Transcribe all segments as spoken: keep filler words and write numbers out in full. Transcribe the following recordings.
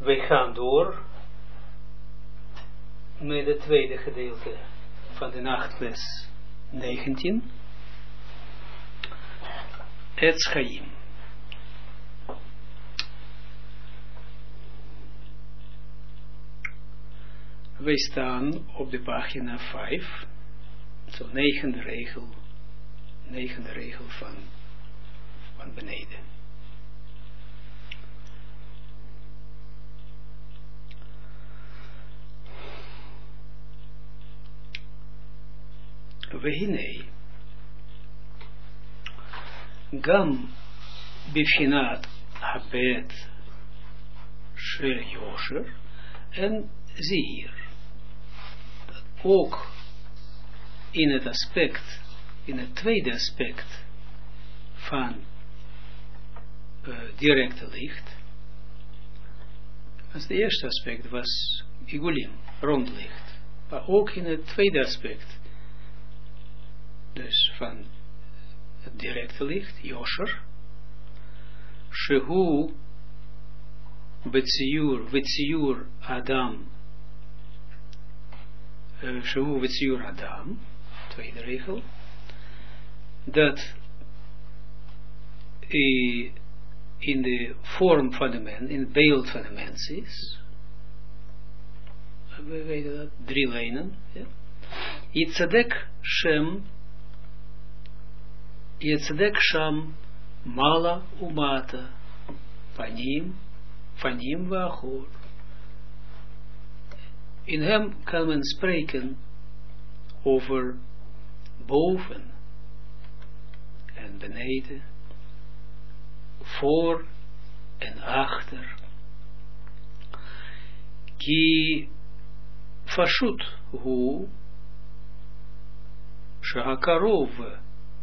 wij gaan door met het tweede gedeelte van de nachtles negentien. Etz Chaim. Wij staan op de pagina vijf, zo negende regel, negende regel van, van beneden. Vehine Gam Bifhinat Habet Shel Yosher, en zie hier ook in het aspect, in het tweede aspect van uh, directe licht. Als het eerste aspect was Igulim, rondlicht, maar ook in het tweede aspect, dus van het directe licht, Yosher, Shehu Betsiur, Betsiur Adam, uh, Shehu Betsiur Adam, tweede regel, dat uh, in de vorm van de mens, in het beeld van de mens is, we weten dat, drie lijnen, ja. Yitzadek Shem, Yitzadek Sham, Mala Umata, Panim, Panim Vachor. In hem kan men spreken over boven en beneden, voor en achter. Ki Fashut Hu Shahakarov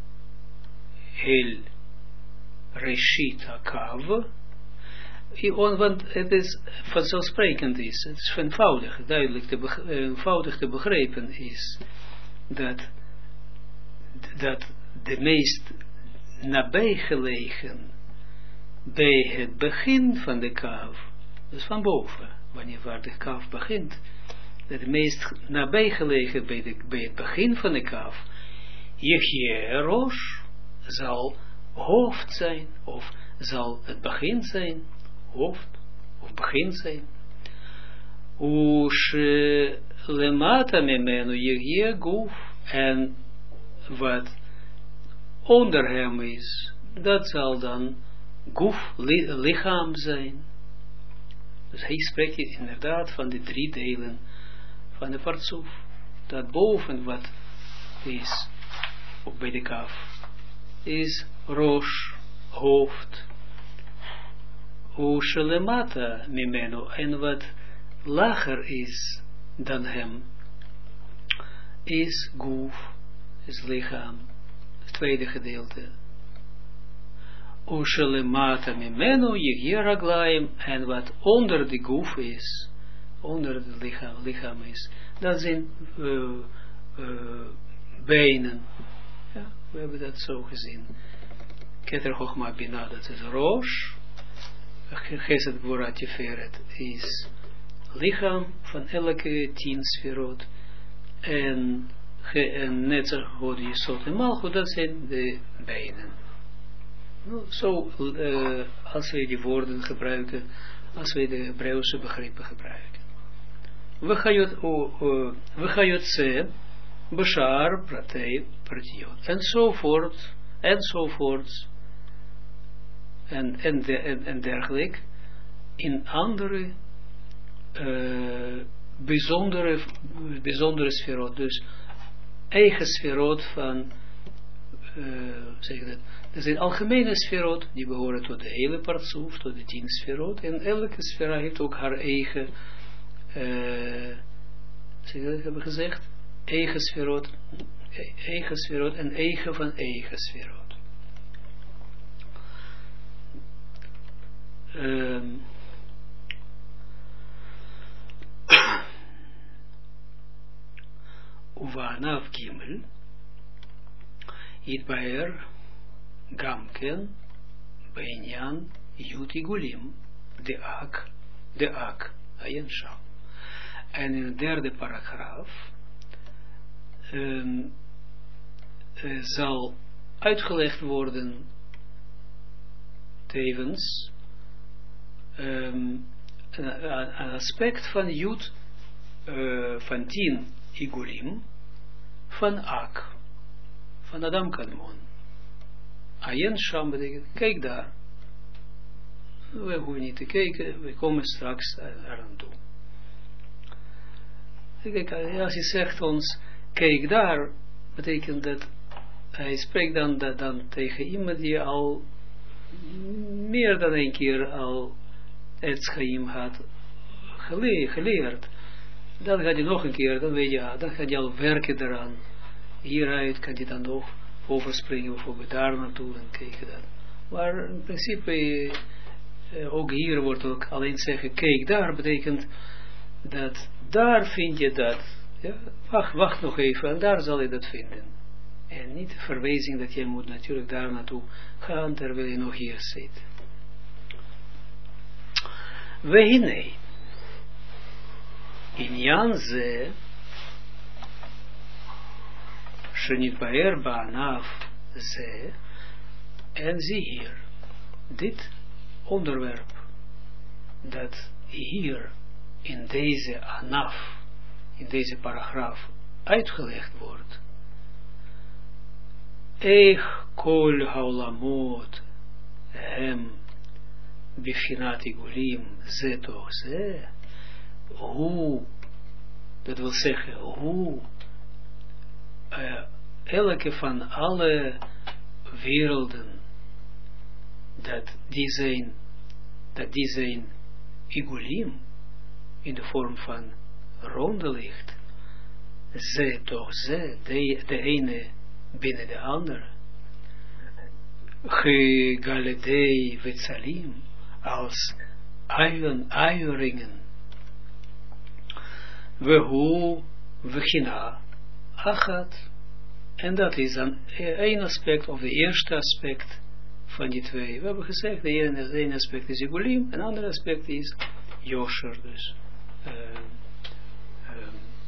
El Reshit Akav. Want het is vanzelfsprekend is, het is eenvoudig, duidelijk te, begre- eenvoudig te begrijpen is, dat, dat de meest nabijgelegen bij het begin van de kaaf, dus van boven, wanneer waar de kaaf begint, dat de meest nabijgelegen bij, de, bij het begin van de kaaf, Yechie Rosh, zal hoofd zijn, of zal het begin zijn, hoofd, of begin zijn. Ushe lemata memenu Yechie Guf, en wat onder hem is, dat zal dan Guf, li, lichaam zijn. Dus hij spreekt hier inderdaad van de drie delen van de partsoef. Dat boven wat is, ook bij de kaf, is rosh, hoofd, ushelemata mimeno, en wat lager is dan hem, is guf, is lichaam, het tweede gedeelte. Ushelemata mimeno yechie raglaim, en wat onder de guf is, onder het lichaam, lichaam is, dat zijn uh, uh, benen. Ja, we hebben dat zo gezien. Keter Chochma Bina, dat is Rosh. Chesed Gvura Tiferet is lichaam van elke tien sferot. En, en Netzach God Yesod en Malchut, dat zijn de benen. Nou, zo, uh, als wij die woorden gebruiken, als wij de Hebreeuwse begrippen gebruiken. We gaan het zeggen. Bashar, Pratei, Pratiot, enzovoort, enzovoort, en, en, de, en, en dergelijke, in andere uh, bijzondere, bijzondere sferot, dus eigen sferot van, uh, zeg dat, dat zijn algemene sferot, die behoren tot de hele partsoef, tot de tien sferot, en elke sfera heeft ook haar eigen, uh, zeg dat, hebben we gezegd, eigen sferot, eigen sferot en eigen van eigen sferot. Um, Uvanav Gimel, Itbaer, Gamken, Beinyan, Yutigulim, de Ak, de ak, Ayin Sham. En in de derde paragraaf um, uh, zal uitgelegd worden tevens um, een, een aspect van Jud uh, van tien Igulim van Ak, van Adam Kadmon. Ayin Sham betekent, kijk daar. We hoeven niet te kijken, we komen straks eraan toe. Kijk, als hij zegt ons, kijk daar, betekent dat, hij spreekt dan, dat, dan tegen iemand die al meer dan een keer al het Chaim had gele, geleerd. Dan gaat hij nog een keer, dan weet je, dan gaat hij al werken eraan. Hieruit kan hij dan nog overspringen, bijvoorbeeld daar naartoe en kijken dat. Maar in principe, eh, ook hier wordt ook alleen zeggen, kijk daar, betekent dat daar vind je dat. Ja? Wacht, wacht nog even, en daar zal je dat vinden. En niet de verwijzing dat je moet natuurlijk daar naartoe gaan, terwijl je nog hier zit. Wehine, inyan ze, shenitbaer ba'anaf ze, en zie hier, dit onderwerp, dat hier in deze anaf, in deze paragraaf, uitgelegd wordt. Eich kol haulamot hem bifchinat igulim ze toch ze, hoe, dat wil zeggen, hoe uh, elke van alle werelden, dat die zijn, dat die zijn igulim, in de vorm van ronde licht, ze toch ze, de, de ene binnen de andere, ge galedei vetsalim, als uien, uieringen, we hoe vechina achat, en dat is dan één aspect, of de eerste aspect van die twee. We hebben gezegd, de ene, de ene aspect is igulim, en de andere aspect is Yosher, dus uh, uh,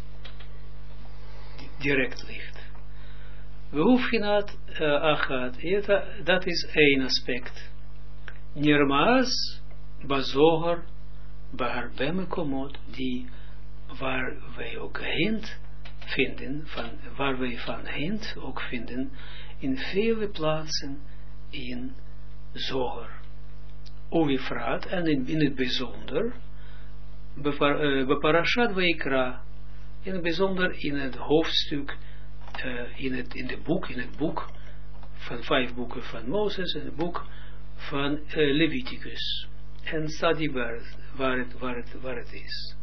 direct licht. We hoeven het uh, achat, dat is één aspect. Nirmaas, bazoger, baharbe komot, die waar wij ook hint vinden, van, waar wij van hint ook vinden, in vele plaatsen in Zoger. Ovifraat, en in, in het bijzonder, beparashat Vaikra, in het bijzonder in het hoofdstuk, uh, in, het, in, de boek, in het boek van vijf boeken van Mozes, en het boek van uh, Leviticus. En staat die waar, waar, het, waar, het, waar het is.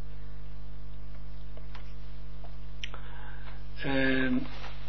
Um,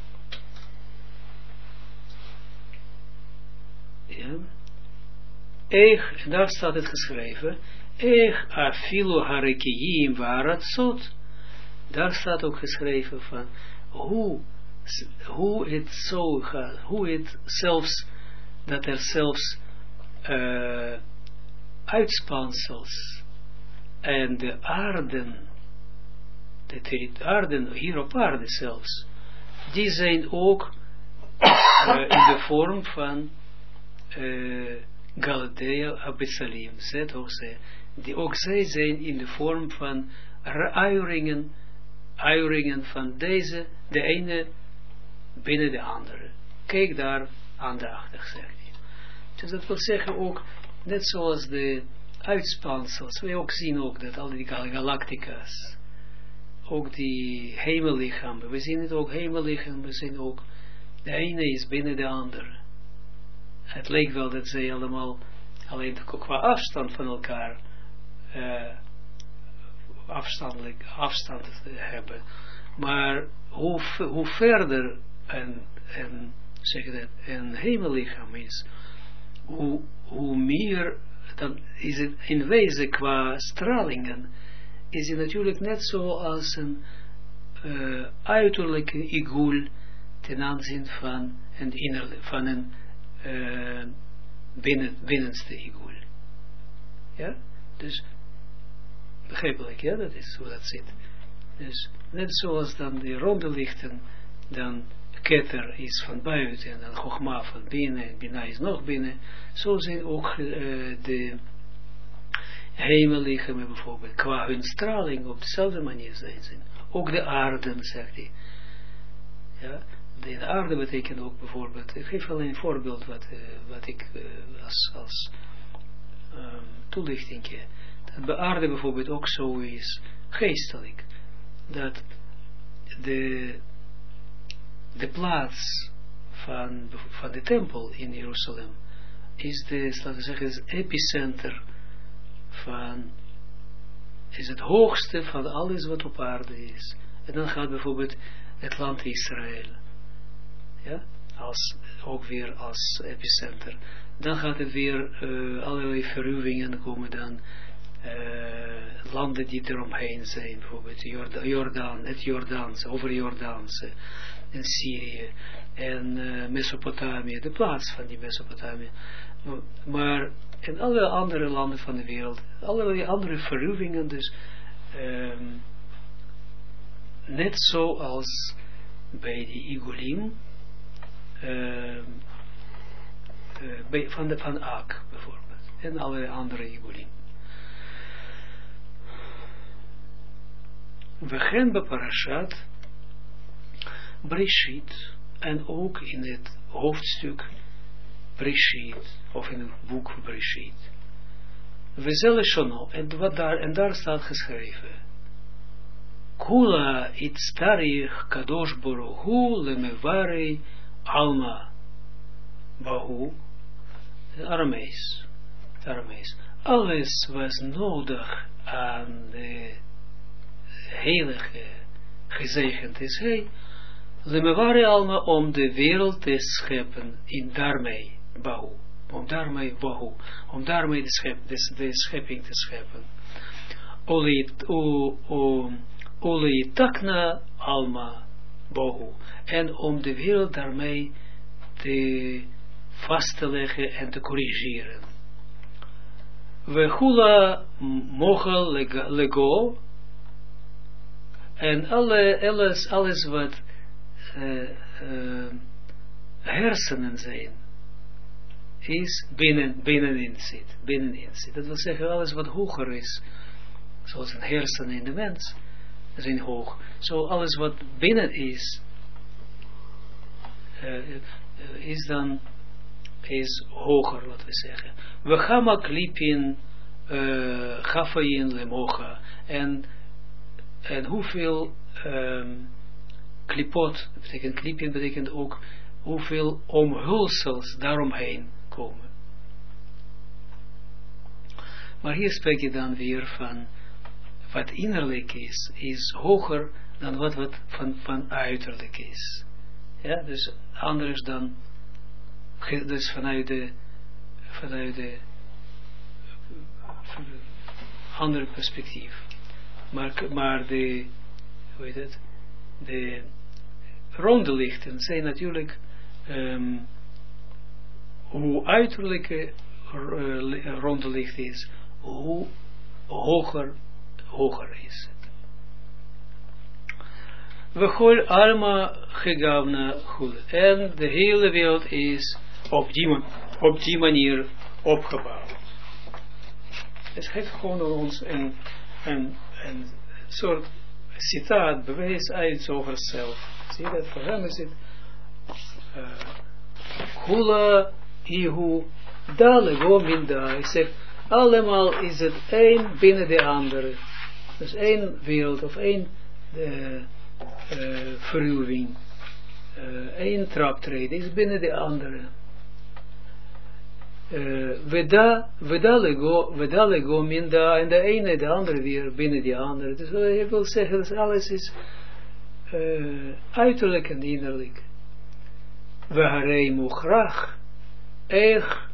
ja. Eich, daar staat het geschreven, Eich afilo harekiim varatzot. Daar staat ook geschreven van hoe, hoe het zo gaat, hoe het zelfs, dat er zelfs uh, uitspansels en de aarden, de aarden, hier op aarde zelfs, die zijn ook uh, in de vorm van uh, Galadea Abitsalim, zet ook zij, die ook zij zijn in de vorm van uieringen, uieringen van deze, de ene binnen de andere. Kijk daar aandachtig, zegt hij. Dus dat wil zeggen ook, net zoals de uitspansels, we ook zien ook dat al die galactica's, ook die hemellichamen, we zien het ook hemellichamen, we zien ook, de ene is binnen de andere. Het leek wel dat zij allemaal, alleen qua afstand van elkaar, uh, afstandelijk, afstand hebben. Maar hoe, hoe verder een, een, zeg dat, een hemellichaam is, hoe, hoe meer, dan is het in wezen qua stralingen, is het natuurlijk net zo als een uh, uiterlijke igul ten aanzien van een, innerlijke, van een uh, binnen, binnenste igul. Ja? Dus begrijpelijk, ja, dat is hoe dat zit. Dus net zoals dan die ronde lichten, dan Keter is van buiten en dan Chogma van binnen en Bina is nog binnen, zo zijn ook uh, de hemellichamen bijvoorbeeld, qua hun straling op dezelfde manier zijn ze. Ook de aarden, zegt hij. Ja, de aarde betekent ook bijvoorbeeld, ik geef alleen een voorbeeld wat, uh, wat ik uh, als, als um, toelichting heb. Dat bij aarde bijvoorbeeld ook zo is, geestelijk, dat de, de plaats van, van de tempel in Jeruzalem is de, laten we zeggen, het epicenter van, is het hoogste van alles wat op aarde is. En dan gaat bijvoorbeeld het land Israël, ja, als, ook weer als epicenter. Dan gaat het weer uh, allerlei verruwingen komen dan, uh, landen die eromheen zijn, bijvoorbeeld Jorda Jordaan, het Jordaanse, over Jordaanse, en Syrië, en uh, Mesopotamië, de plaats van die Mesopotamië. Maar in alle andere landen van de wereld, allerlei andere verruwingen, dus um, net zoals bij die Igulim, uh, uh, bij, van, de, van Ak bijvoorbeeld, en allerlei andere Igulim. We gaan bij Parashat Breshit, en ook in het hoofdstuk Breshit, of in het boek Breshit. We zullen shono, en, wat daar, en daar staat geschreven. Kula itztarich kadosh boruhu lemevarei alma bahu, Aramees. Aramees. Alles was nodig aan de heilige, gezegend is hij, lemevarei alma, om de wereld te scheppen, in daarmee bahu. Om daarmee bahu, om daarmee de, schep, de, de schepping te scheppen. Ole takna alma bahu. En om de wereld daarmee te vast te leggen en te corrigeren. We hula mogen lego. En alle, alles, alles wat uh, uh, hersenen zijn, is binnen, binnenin zit, binnenin zit. Dat wil zeggen, alles wat hoger is, zoals een hersenen in de mens, zijn hoog. Zo alles wat binnen is, uh, uh, is dan, is hoger, laten we zeggen. We gaan maar klipin, gafayin lemocha, en en hoeveel um, klipot, dat betekent klipin, betekent ook hoeveel omhulsels daaromheen komen. Maar hier spreek je dan weer van wat innerlijk is, is hoger dan wat, wat van, van uiterlijk is. Ja, dus anders dan, dus vanuit de, vanuit de andere perspectief. Maar, maar de, hoe heet het, de ronde lichten zijn natuurlijk, um, hoe uiterlijke uh, ronde licht is, hoe hoger, hoger is het. We gooien allemaal gegavna goed. En de hele wereld is op die, op die manier opgebouwd. Het geeft gewoon ons een, een, een soort citaat, bewijs uit over zelf. Zie je dat? Voor hem is het Hula Ihu Dalego Minda. Hij zegt, allemaal is het één binnen de andere. Dus één wereld of één uh, uh, verruwing. Uh, één traptreden is binnen de andere. Veda, veda lego, veda lego minda, en de ene de andere weer binnen die andere. Dus ik wil zeggen, dat alles is uh, uiterlijk en innerlijk. We harei grach, ech,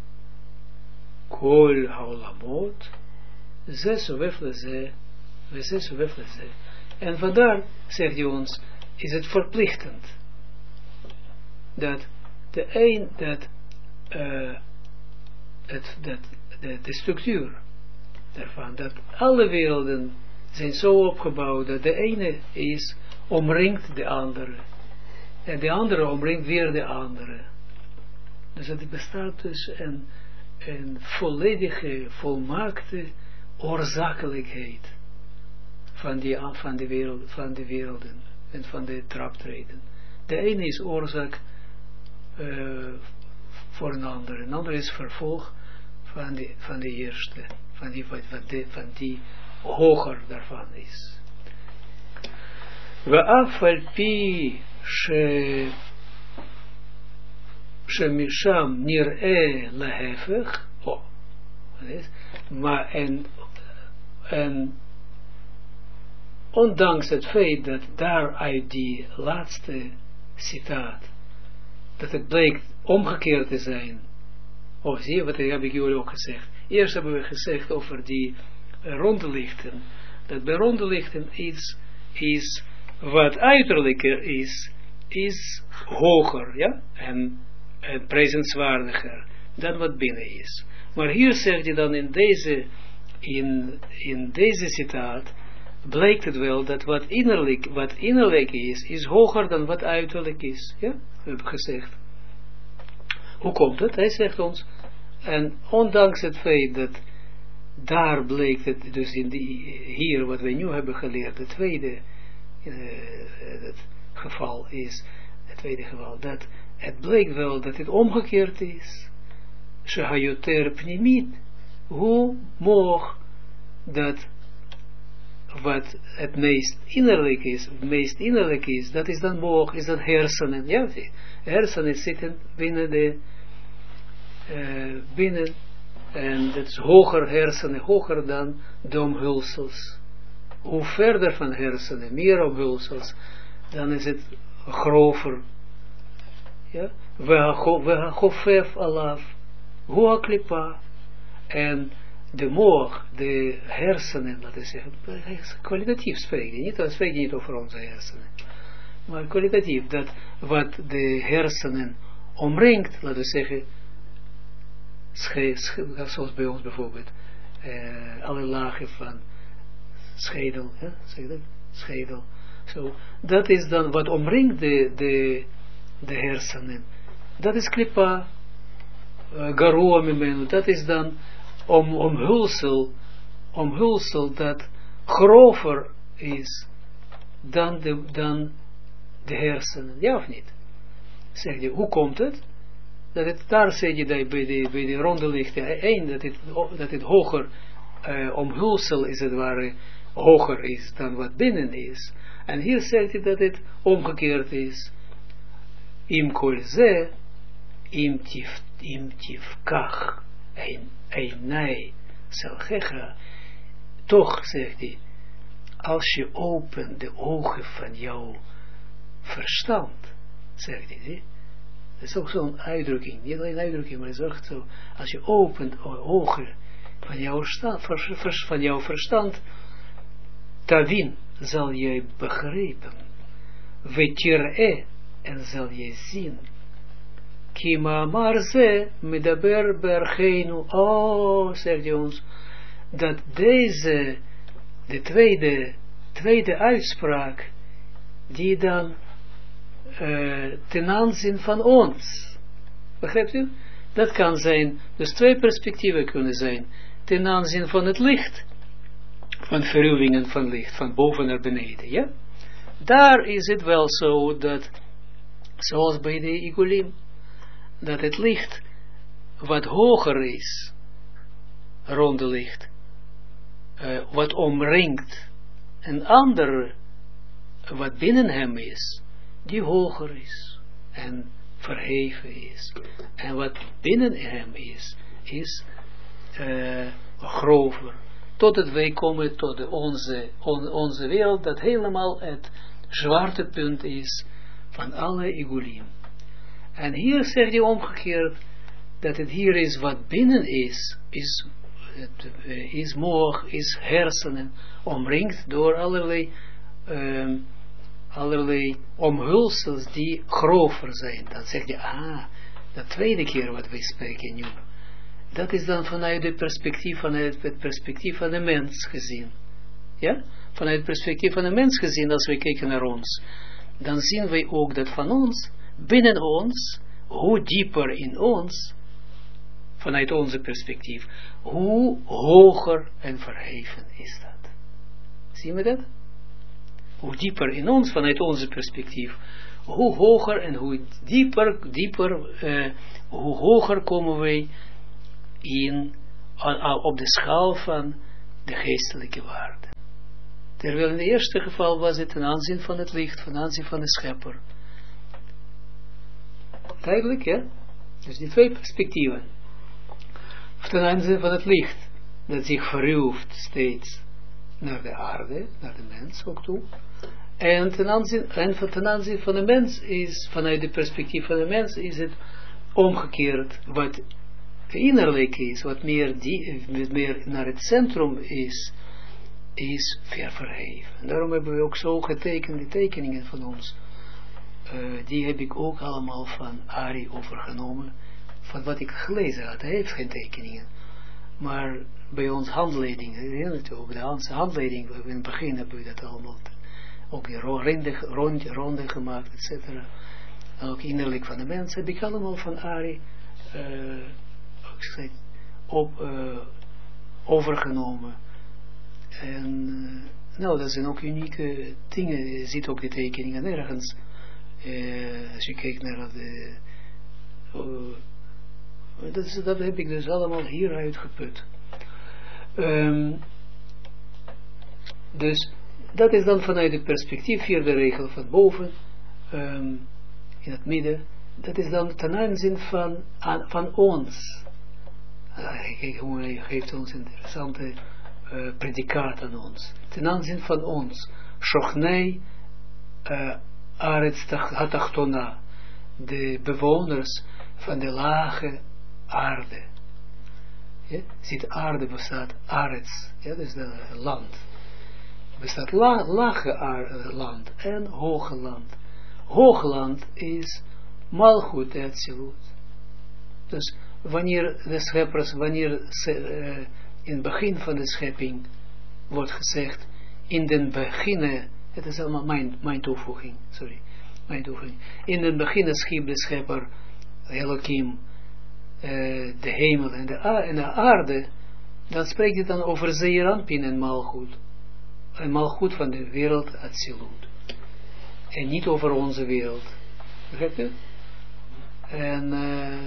kol haolamot, ze sovef leze, we ze sovef leze. En vandaar, zegt hij ons, is het verplichtend, dat de een, dat, uh, Het, dat, de, de structuur daarvan, dat alle werelden zijn zo opgebouwd, dat de ene is, omringt de andere, en de andere omringt weer de andere. Dus het bestaat dus een, een volledige, volmaakte oorzakelijkheid van, die, van, de wereld, van de werelden en van de traptreden. De ene is oorzaak uh, voor een ander, een ander is vervolg van de, van de eerste, van die, van, de, van die hoger daarvan is. Ve'af al pi she shemisham nir'e lahefech, oh, maar en, en ondanks het feit dat daar uit die laatste citaat, dat het blijkt omgekeerd te zijn. Oh, zie je, wat heb ik jullie ook gezegd. Eerst hebben we gezegd over die uh, ronde lichten. Dat bij ronde lichten is, is wat uiterlijker is, is hoger, ja, en, en prijzenswaardiger dan wat binnen is. Maar hier zegt hij dan in deze, in, in deze citaat, blijkt het wel dat wat innerlijk, wat innerlijk is, is hoger dan wat uiterlijk is. Ja, we hebben gezegd. Hoe komt het? Hij zegt ons, en ondanks het feit dat daar bleek het, dus in die, hier wat we nu hebben geleerd, het tweede uh, het geval is, het tweede geval, dat het bleek wel dat het omgekeerd is. Shehayoter pnimit, hoe moog dat wat het meest innerlijk is, het meest innerlijk is, dat is dan moog, is dat hersenen. Ja, hersenen zitten binnen de, uh, binnen, en dat is hoger hersenen, hoger dan de omhulsels. Hoe verder van hersenen, meer omhulsels, dan is het grover. Ja, we hachofef alaf, hoe klipa, en de moog, de hersenen, laten we zeggen, kwalitatief spreken, niet, we spreken niet over onze hersenen, maar kwalitatief, dat wat de hersenen omringt, laten we zeggen, sche, sche, zoals bij ons bijvoorbeeld, uh, alle lagen van schedel, hè, zeg dat? Schedel, so, dat is dan wat omringt de, de, de hersenen, dat is klipa, uh, garoa mimenu, dat is dan om omhulsel, omhulsel dat grover is dan de, dan de hersenen, ja of niet? Zeg je, hoe komt het? Dat het, daar zeg je dat bij de, bij de ronde lichten, één, dat het, dat het hoger, uh, omhulsel is het ware, hoger is dan wat binnen is. En hier zegt hij dat het omgekeerd is. Im kol ze, im tif, im tif kach, ein Einai Selgecha, toch, zegt hij, als je opent de ogen van jouw verstand, zegt hij, zie? Dat is ook zo'n uitdrukking, niet alleen uitdrukking, maar het is ook zo, als je opent de ogen van jouw verstand, van jouw verstand, tawin, zal je begrijpen, vetir'e, en zal je zien, Kima marze medaber bergeinu. Oh, zegt hij ons, dat deze, de tweede, tweede uitspraak, die dan uh, ten aanzien van ons, begrijpt u? Dat kan zijn, dus twee perspectieven kunnen zijn, ten aanzien van het licht, van verruwingen van licht, van boven naar beneden, ja? Daar is het wel zo dat, zoals bij de Igulim, dat het licht wat hoger is, ronde licht, uh, wat omringt een ander wat binnen hem is, die hoger is en verheven is. En wat binnen hem is, is uh, grover. Totdat wij komen tot de onze, on, onze wereld, dat helemaal het zwaartepunt is van alle Igulim. En hier zegt hij omgekeerd, dat het hier is wat binnen is, is, het, uh, is moog, is hersenen, omringd door allerlei, um, allerlei omhulsels die grover zijn. Dan zegt hij, ah, de tweede keer wat wij spreken nu, Dat is dan vanuit het perspectief, vanuit het perspectief van de mens gezien. Ja? Vanuit het perspectief van de mens gezien, als we kijken naar ons, dan zien wij ook dat van ons, binnen ons, hoe dieper in ons, vanuit onze perspectief, hoe hoger en verheven is dat. Zien we dat? Hoe dieper in ons, vanuit onze perspectief, hoe hoger en hoe dieper, dieper, uh, hoe hoger komen wij in, uh, op de schaal van de geestelijke waarde. Terwijl in het eerste geval was het ten aanzien van het licht, ten aanzien van de schepper. Duidelijk, ja? Dus die twee perspectieven. Ten aanzien van het licht, dat zich verhuwt steeds naar de aarde, naar de mens ook toe. En ten aanzien, en ten aanzien van de mens is, vanuit het perspectief van de mens, is het omgekeerd. Wat innerlijk is, wat meer, die, meer naar het centrum is, is ver verheven. En daarom hebben we ook zo getekend, die tekeningen van ons. Uh, die heb ik ook allemaal van Ari overgenomen. Van wat ik gelezen had. Hij heeft geen tekeningen. Maar bij ons handleiding, ook de handleiding, in het begin hebben we dat allemaal ook in ronde, ronde, ronde gemaakt, et cetera. En ook innerlijk van de mens heb ik allemaal van Ari uh, op, uh, overgenomen. En uh, nou, dat zijn ook unieke dingen. Je ziet ook de tekeningen nergens. Uh, als je kijkt naar de... Uh, dat, is, dat heb ik dus allemaal hieruit geput. Um, dus dat is dan vanuit het perspectief, vierde regel van boven, um, in het midden. Dat is dan ten aanzien van, aan, van ons. Uh, kijk hoe hij geeft ons een interessante uh, predicaat aan ons. Ten aanzien van ons. Shochnei uh, Aretz Hatachtona. De bewoners van de lage aarde. Ja? Ziet, aarde bestaat Aretz. Ja, dat is het land. Er bestaat la, lage aarde, land en hoge land. Hoge land is Malchut Etzilut. Dus wanneer de scheppers, wanneer ze, uh, in het begin van de schepping wordt gezegd, in den beginnen, het is allemaal mijn, mijn toevoeging, sorry, mijn toevoeging. In den beginnen schiep de schepper Elohim uh, de hemel en de, en de aarde, dan spreekt het dan over Zeeranpin en Malchut. En Malchut van de wereld Atzilut. En niet over onze wereld. Begrijpt u? En uh,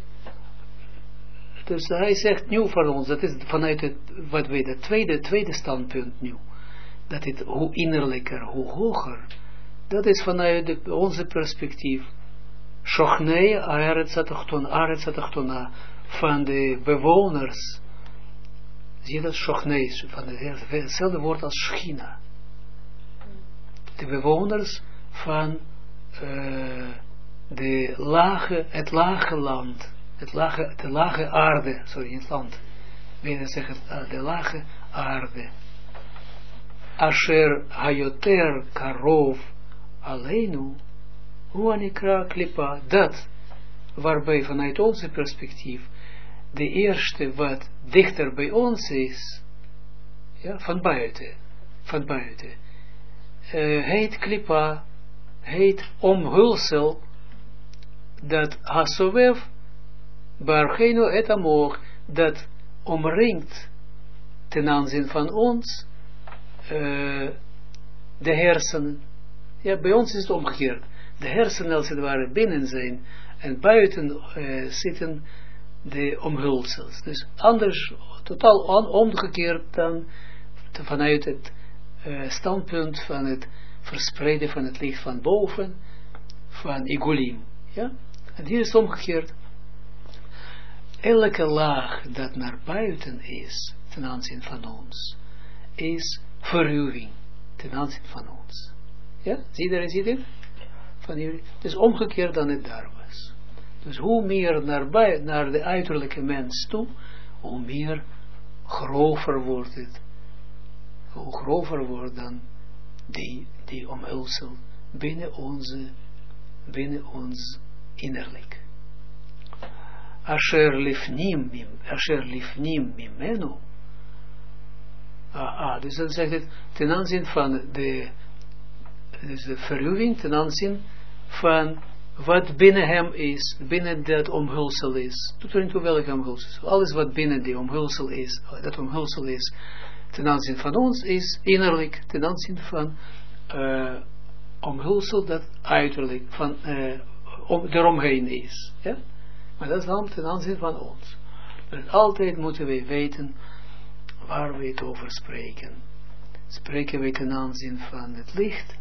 dus hij zegt nu voor ons, dat is vanuit het, wat wij, het tweede, tweede standpunt nu. Dat het hoe innerlijker, hoe hoger. Dat is vanuit de, onze perspectief. Shochnei Aretz Hatachtona, van de bewoners. Zie je dat? Shochnei, van de, hetzelfde woord als Schina. De bewoners van uh, de lage, het lage land. Het lage, de lage aarde, sorry, in het land. Wil zeggen, uh, de lage aarde. Asher hayoter karov aleinu, huanikra klipa, dat, waarbij vanuit onze perspectief, de eerste wat dichter bij ons is, ja, van buiten, van buiten, uh, heet klipa, heet omhulsel, dat hasovev, bargeno et amor, dat omringt ten aanzien van ons, uh, de hersenen. Ja, bij ons is het omgekeerd. De hersenen als het ware binnen zijn en buiten uh, zitten de omhulsels. Dus anders, totaal on, omgekeerd dan te, vanuit het uh, standpunt van het verspreiden van het licht van boven, van Igulim. Ja? En hier is het omgekeerd. Elke laag dat naar buiten is, ten aanzien van ons, is verruwing ten aanzien van ons. Ja? Zie je, zie je dit? Van jullie. Het is omgekeerd dan het daar was. Dus hoe meer naar, bij, naar de uiterlijke mens toe, hoe meer grover wordt het. Hoe grover wordt dan die, die omhulsel binnen onze, binnen ons innerlijk. asher lifnim mim, asher lifnim mimenu. Ah, ah, dus dan zegt het ten aanzien van de, dus de verruwing, ten aanzien van wat binnen hem is, binnen dat omhulsel is. Doet er niet toe welke omhulsel is. Alles wat binnen die omhulsel is, dat omhulsel is, ten aanzien van ons, is innerlijk, ten aanzien van uh, omhulsel dat uiterlijk, van uh, om, eromheen is. Ja? Maar dat is dan ten aanzien van ons. Dus altijd moeten we weten waar we het over spreken. Spreken we ten aanzien van het licht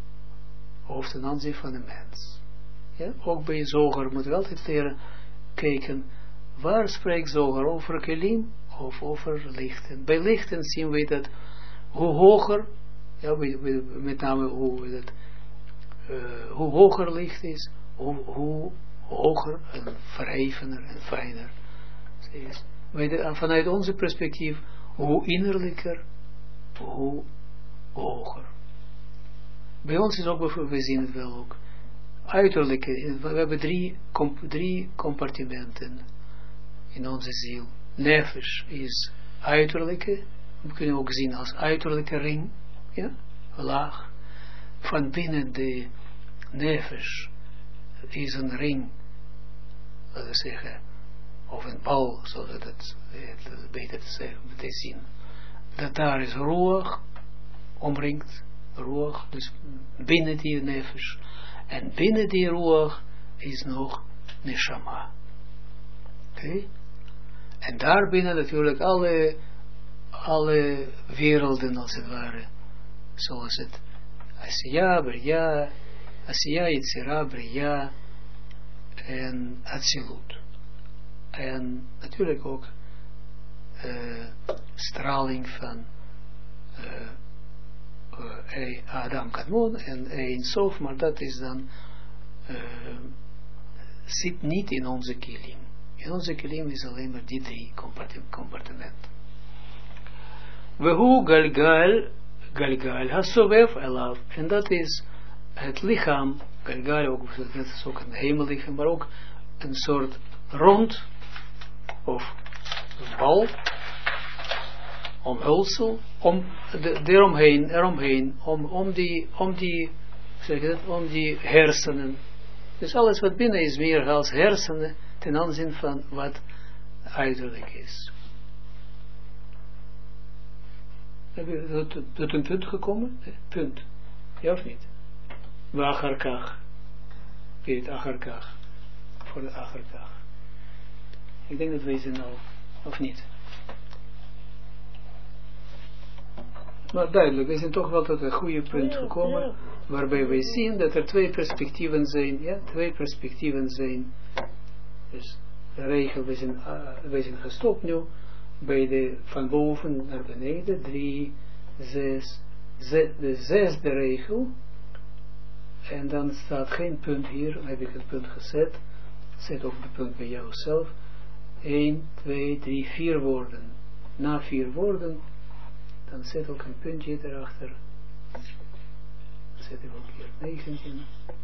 of ten aanzien van de mens. Ja? Ook bij Zoger moeten we altijd leren kijken waar spreekt Zoger over kelim of over lichten. Bij lichten zien we dat hoe hoger, ja, we, we, met name hoe, dat, uh, hoe hoger licht is, hoe, hoe hoger en verhevener en fijner is. De, vanuit onze perspectief, hoe innerlijker, hoe hoger. Bij ons is ook, we zien het wel ook, uiterlijke, we hebben drie, comp, drie compartimenten in onze ziel. Nefesh is uiterlijke, we kunnen ook zien als uiterlijke ring, ja, laag. Van binnen de nefesh is een ring, laten we zeggen, of een bal, zodat het, het beter te zeggen, te zien. Dat daar is roog, omringt, roog, dus binnen die nefesh. En binnen die roog is nog neshama. Oké? Okay? En daarbinnen natuurlijk alle, alle werelden als het ware. Zoals het Asiya, Bria, Asiya, Yitzira, Bria en Atsilut. En natuurlijk ook uh, straling van uh, uh, Adam Kadmon en Ein Sof, maar dat is dan uh, zit niet in onze kilim. In onze kilim is alleen maar die drie compartimenten. Wehu Galgal, Galgal Hasovev Elav, en dat is het lichaam, Galgal, ook, dat is ook een hemellichaam, maar ook een soort rond of bal, omhulsel, om de, eromheen, eromheen, om, om die, om die, zeg het, om die hersenen. Dus alles wat binnen is meer als hersenen ten aanzien van wat uiterlijk is. Heb je tot, tot een punt gekomen? Punt. Ja of niet? We acharkach. Weet het, acharkach. Voor de acharkach. Ik denk dat wij ze nou, of niet? Maar duidelijk, we zijn toch wel tot een goede punt gekomen, waarbij wij zien dat er twee perspectieven zijn, ja, twee perspectieven zijn. Dus de regel, we zijn, uh, we zijn gestopt nu, bij de, van boven naar beneden, drie, zes, zes, de zesde regel, en dan staat geen punt hier, dan heb ik het punt gezet, zet ook het punt bij jouzelf, één, twee, drie, vier woorden, na vier woorden, dan zet ook een puntje erachter, dan zet ik ook hier negentien,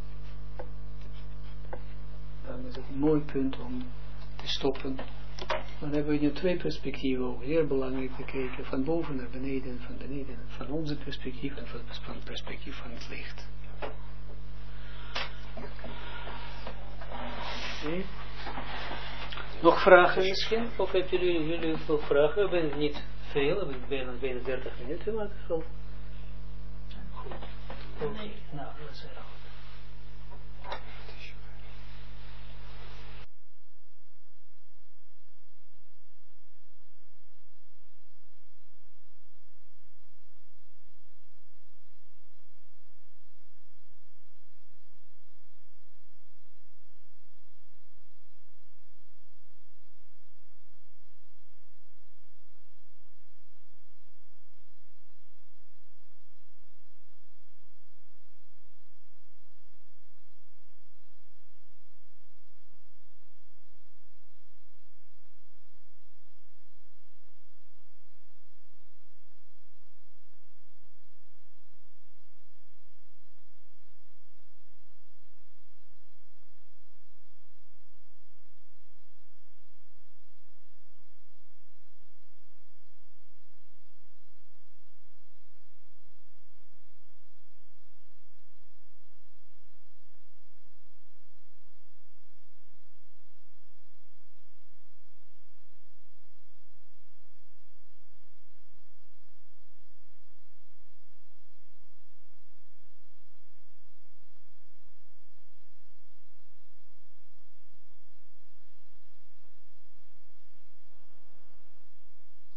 dan is het een mooi punt om te stoppen. Dan hebben we nu twee perspectieven ook, heel belangrijk te kijken, van boven naar beneden, van beneden, van onze perspectief en van, van het perspectief van het licht. Okay. Nog vragen misschien? Of hebben jullie, jullie nog vragen? We hebben niet veel, we hebben bijna, bijna dertig minuten, maar het is wel goed. Oké, okay. Nou, dat is